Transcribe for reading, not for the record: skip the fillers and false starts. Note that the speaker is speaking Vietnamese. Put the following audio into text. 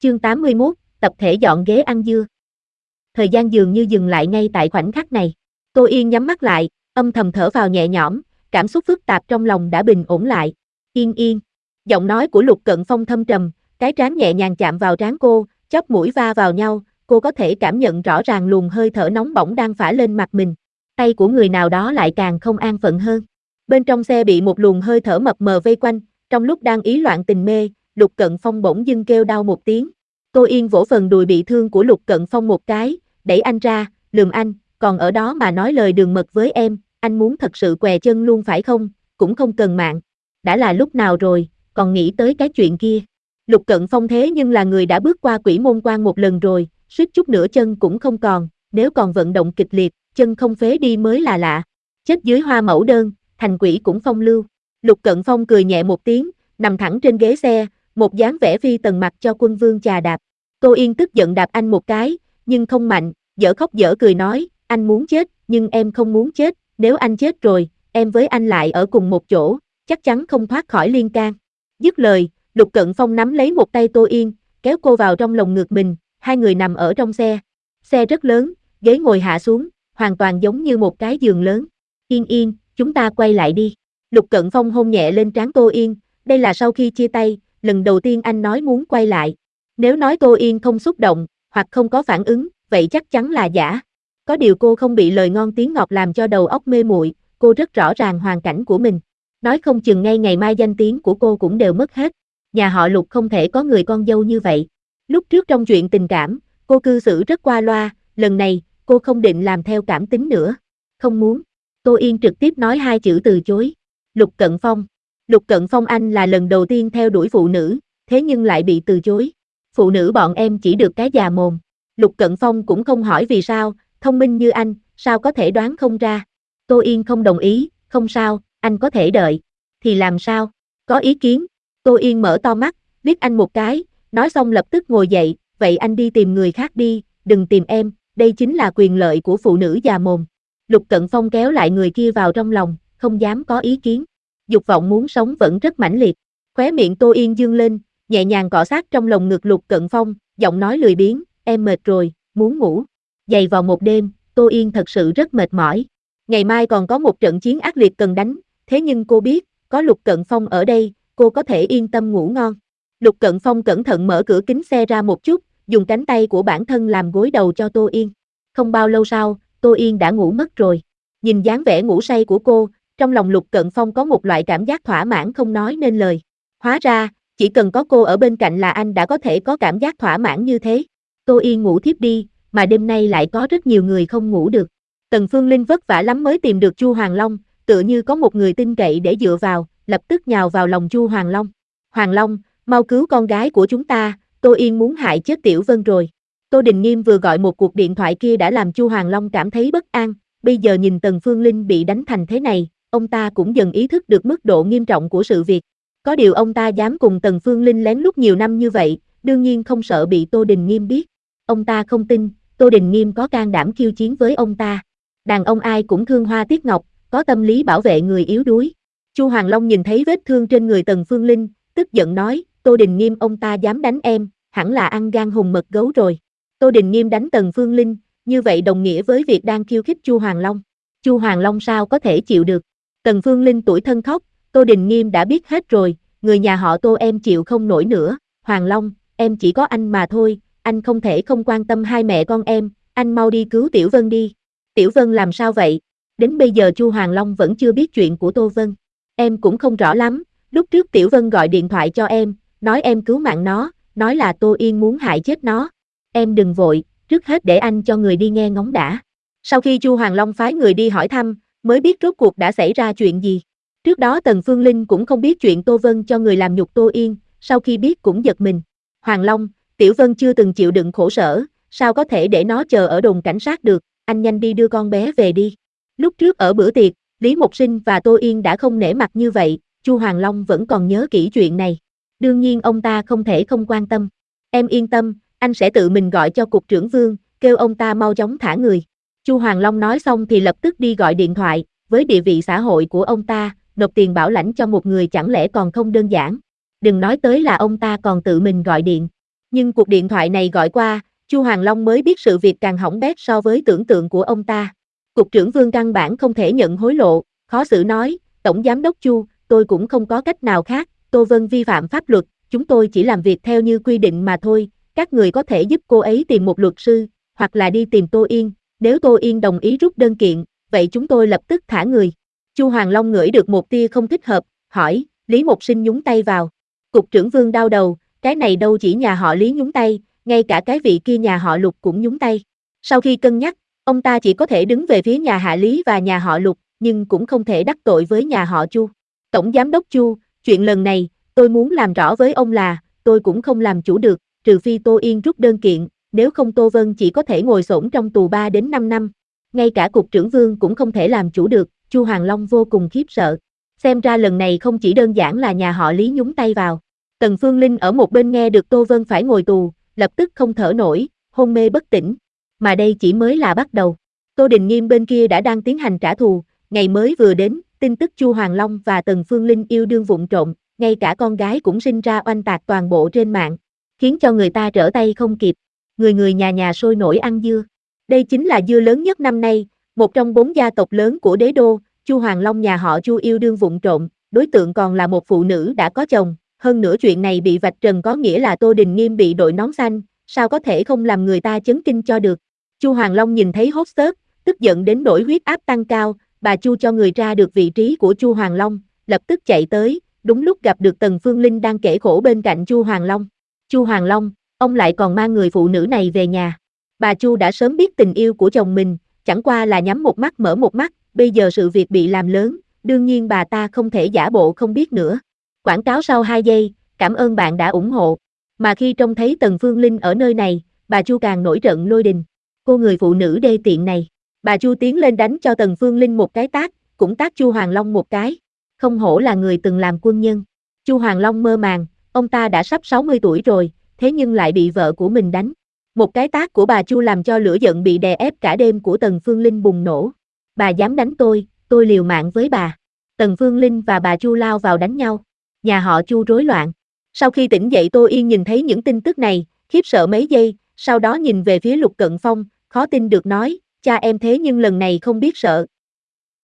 Chương 81, tập thể dọn ghế ăn dưa. Thời gian dường như dừng lại ngay tại khoảnh khắc này. Tô Yên nhắm mắt lại, âm thầm thở vào nhẹ nhõm, cảm xúc phức tạp trong lòng đã bình ổn lại. Yên yên. Giọng nói của Lục Cận Phong thâm trầm, cái trán nhẹ nhàng chạm vào trán cô, chóp mũi va vào nhau, cô có thể cảm nhận rõ ràng luồng hơi thở nóng bỏng đang phả lên mặt mình. Tay của người nào đó lại càng không an phận hơn. Bên trong xe bị một luồng hơi thở mập mờ vây quanh, trong lúc đang ý loạn tình mê, Lục Cận Phong bỗng dưng kêu đau một tiếng. Tô Yên vỗ phần đùi bị thương của Lục Cận Phong một cái, đẩy anh ra, lườm anh, còn ở đó mà nói lời đường mật với em, anh muốn thật sự què chân luôn phải không, cũng không cần mạng. Đã là lúc nào rồi, còn nghĩ tới cái chuyện kia. Lục Cận Phong thế nhưng là người đã bước qua quỷ môn quan một lần rồi, suýt chút nữa chân cũng không còn, nếu còn vận động kịch liệt, chân không phế đi mới là lạ. Chết dưới hoa mẫu đơn, thành quỷ cũng phong lưu. Lục Cận Phong cười nhẹ một tiếng, nằm thẳng trên ghế xe, một dáng vẻ phi tần mặc cho quân vương chà đạp. Tô Yên tức giận đạp anh một cái, nhưng không mạnh, dở khóc dở cười nói, anh muốn chết, nhưng em không muốn chết, nếu anh chết rồi, em với anh lại ở cùng một chỗ, chắc chắn không thoát khỏi liên can. Dứt lời, Lục Cận Phong nắm lấy một tay Tô Yên, kéo cô vào trong lồng ngực mình, hai người nằm ở trong xe. Xe rất lớn, ghế ngồi hạ xuống, hoàn toàn giống như một cái giường lớn. Yên yên, chúng ta quay lại đi. Lục Cận Phong hôn nhẹ lên trán Tô Yên, đây là sau khi chia tay, lần đầu tiên anh nói muốn quay lại. Nếu nói Tô Yên không xúc động, hoặc không có phản ứng, vậy chắc chắn là giả. Có điều cô không bị lời ngon tiếng ngọt làm cho đầu óc mê muội, cô rất rõ ràng hoàn cảnh của mình. Nói không chừng ngay ngày mai danh tiếng của cô cũng đều mất hết. Nhà họ Lục không thể có người con dâu như vậy. Lúc trước trong chuyện tình cảm, cô cư xử rất qua loa, lần này, cô không định làm theo cảm tính nữa. Không muốn. Tô Yên trực tiếp nói hai chữ từ chối. Lục Cận Phong. Lục Cận Phong anh là lần đầu tiên theo đuổi phụ nữ, thế nhưng lại bị từ chối. Phụ nữ bọn em chỉ được cái già mồm. Lục Cận Phong cũng không hỏi vì sao, thông minh như anh, sao có thể đoán không ra. Tô Yên không đồng ý, không sao, anh có thể đợi. Thì làm sao? Có ý kiến. Tô Yên mở to mắt, liếc anh một cái, nói xong lập tức ngồi dậy, vậy anh đi tìm người khác đi, đừng tìm em, đây chính là quyền lợi của phụ nữ già mồm. Lục Cận Phong kéo lại người kia vào trong lòng, không dám có ý kiến. Dục vọng muốn sống vẫn rất mãnh liệt. Khóe miệng Tô Yên dương lên, nhẹ nhàng cọ sát trong lồng ngực Lục Cận Phong, giọng nói lười biếng, em mệt rồi, muốn ngủ. Dày vào một đêm, Tô Yên thật sự rất mệt mỏi. Ngày mai còn có một trận chiến ác liệt cần đánh, thế nhưng cô biết, có Lục Cận Phong ở đây, cô có thể yên tâm ngủ ngon. Lục Cận Phong cẩn thận mở cửa kính xe ra một chút, dùng cánh tay của bản thân làm gối đầu cho Tô Yên. Không bao lâu sau, Tô Yên đã ngủ mất rồi. Nhìn dáng vẻ ngủ say của cô, trong lòng Lục Cận Phong có một loại cảm giác thỏa mãn không nói nên lời. Hóa ra, chỉ cần có cô ở bên cạnh là anh đã có thể có cảm giác thỏa mãn như thế. Tô Yên ngủ thiếp đi, mà đêm nay lại có rất nhiều người không ngủ được. Tần Phương Linh vất vả lắm mới tìm được Chu Hoàng Long, tựa như có một người tin cậy để dựa vào, lập tức nhào vào lòng Chu Hoàng Long. Hoàng Long, mau cứu con gái của chúng ta, Tô Yên muốn hại chết Tiểu Vân rồi. Tô Đình Nghiêm vừa gọi một cuộc điện thoại kia đã làm Chu Hoàng Long cảm thấy bất an, bây giờ nhìn Tần Phương Linh bị đánh thành thế này, ông ta cũng dần ý thức được mức độ nghiêm trọng của sự việc. Có điều ông ta dám cùng Tần Phương Linh lén lút nhiều năm như vậy, đương nhiên không sợ bị Tô Đình Nghiêm biết. Ông ta không tin, Tô Đình Nghiêm có can đảm khiêu chiến với ông ta. Đàn ông ai cũng thương hoa tiếc ngọc, có tâm lý bảo vệ người yếu đuối. Chu Hoàng Long nhìn thấy vết thương trên người Tần Phương Linh, tức giận nói, Tô Đình Nghiêm ông ta dám đánh em, hẳn là ăn gan hùm mật gấu rồi. Tô Đình Nghiêm đánh Tần Phương Linh, như vậy đồng nghĩa với việc đang khiêu khích Chu Hoàng Long. Chu Hoàng Long sao có thể chịu được. Tần Phương Linh tủi thân khóc, Tô Đình Nghiêm đã biết hết rồi, người nhà họ Tô em chịu không nổi nữa. Hoàng Long, em chỉ có anh mà thôi, anh không thể không quan tâm hai mẹ con em, anh mau đi cứu Tiểu Vân đi. Tiểu Vân làm sao vậy? Đến bây giờ Chu Hoàng Long vẫn chưa biết chuyện của Tô Vân. Em cũng không rõ lắm, lúc trước Tiểu Vân gọi điện thoại cho em, nói em cứu mạng nó, nói là Tô Yên muốn hại chết nó. Em đừng vội, trước hết để anh cho người đi nghe ngóng đã. Sau khi Chu Hoàng Long phái người đi hỏi thăm, mới biết rốt cuộc đã xảy ra chuyện gì. Trước đó Tần Phương Linh cũng không biết chuyện Tô Vân cho người làm nhục Tô Yên, sau khi biết cũng giật mình. Hoàng Long, Tiểu Vân chưa từng chịu đựng khổ sở, sao có thể để nó chờ ở đồn cảnh sát được, anh nhanh đi đưa con bé về đi. Lúc trước ở bữa tiệc, Lý Mộc Sinh và Tô Yên đã không nể mặt như vậy, Chu Hoàng Long vẫn còn nhớ kỹ chuyện này. Đương nhiên ông ta không thể không quan tâm. Em yên tâm, anh sẽ tự mình gọi cho cục trưởng Vương, kêu ông ta mau chóng thả người. Chu Hoàng Long nói xong thì lập tức đi gọi điện thoại, với địa vị xã hội của ông ta, nộp tiền bảo lãnh cho một người chẳng lẽ còn không đơn giản. Đừng nói tới là ông ta còn tự mình gọi điện. Nhưng cuộc điện thoại này gọi qua, Chu Hoàng Long mới biết sự việc càng hỏng bét so với tưởng tượng của ông ta. Cục trưởng Vương căn bản không thể nhận hối lộ, khó xử nói, Tổng Giám đốc Chu, tôi cũng không có cách nào khác, Tô Vân vi phạm pháp luật, chúng tôi chỉ làm việc theo như quy định mà thôi, các người có thể giúp cô ấy tìm một luật sư, hoặc là đi tìm Tô Yên, nếu Tô Yên đồng ý rút đơn kiện, vậy chúng tôi lập tức thả người. Chu Hoàng Long ngửi được một tia không thích hợp, hỏi, Lý Mộc Sinh nhúng tay vào. Cục trưởng Vương đau đầu, cái này đâu chỉ nhà họ Lý nhúng tay, ngay cả cái vị kia nhà họ Lục cũng nhúng tay. Sau khi cân nhắc, ông ta chỉ có thể đứng về phía nhà hạ Lý và nhà họ Lục, nhưng cũng không thể đắc tội với nhà họ Chu. Tổng Giám đốc Chu, chuyện lần này, tôi muốn làm rõ với ông là, tôi cũng không làm chủ được, trừ phi Tô Yên rút đơn kiện, nếu không Tô Vân chỉ có thể ngồi xổm trong tù 3 đến 5 năm. Ngay cả cục trưởng Vương cũng không thể làm chủ được, Chu Hoàng Long vô cùng khiếp sợ. Xem ra lần này không chỉ đơn giản là nhà họ Lý nhúng tay vào. Tần Phương Linh ở một bên nghe được Tô Vân phải ngồi tù, lập tức không thở nổi, hôn mê bất tỉnh. Mà đây chỉ mới là bắt đầu. Tô Đình Nghiêm bên kia đã đang tiến hành trả thù, ngày mới vừa đến, tin tức Chu Hoàng Long và Tần Phương Linh yêu đương vụng trộm, ngay cả con gái cũng sinh ra oanh tạc toàn bộ trên mạng, khiến cho người ta trở tay không kịp. Người người nhà nhà sôi nổi ăn dưa. Đây chính là dưa lớn nhất năm nay, một trong 4 gia tộc lớn của đế đô, Chu Hoàng Long nhà họ Chu yêu đương vụng trộm, đối tượng còn là một phụ nữ đã có chồng, hơn nữa chuyện này bị vạch trần có nghĩa là Tô Đình Nghiêm bị đội nón xanh, sao có thể không làm người ta chấn kinh cho được. Chu Hoàng Long nhìn thấy hốt xớt, tức giận đến nỗi huyết áp tăng cao, bà Chu cho người ra được vị trí của Chu Hoàng Long, lập tức chạy tới, đúng lúc gặp được Tần Phương Linh đang kể khổ bên cạnh Chu Hoàng Long. Chu Hoàng Long, ông lại còn mang người phụ nữ này về nhà. Bà Chu đã sớm biết tình yêu của chồng mình, chẳng qua là nhắm một mắt mở một mắt, bây giờ sự việc bị làm lớn, đương nhiên bà ta không thể giả bộ không biết nữa. Quảng cáo sau 2 giây, cảm ơn bạn đã ủng hộ. Mà khi trông thấy Tần Phương Linh ở nơi này, bà Chu càng nổi trận lôi đình. Cô người phụ nữ đê tiện này. Bà Chu tiến lên đánh cho Tần Phương Linh một cái tát, cũng tát Chu Hoàng Long một cái. Không hổ là người từng làm quân nhân. Chu Hoàng Long mơ màng, ông ta đã sắp 60 tuổi rồi, thế nhưng lại bị vợ của mình đánh. Một cái tát của bà Chu làm cho lửa giận bị đè ép cả đêm của Tần Phương Linh bùng nổ. Bà dám đánh tôi liều mạng với bà. Tần Phương Linh và bà Chu lao vào đánh nhau. Nhà họ Chu rối loạn. Sau khi tỉnh dậy Tô Yên nhìn thấy những tin tức này, khiếp sợ mấy giây, sau đó nhìn về phía Lục Cận Phong, khó tin được nói, cha em thế nhưng lần này không biết sợ,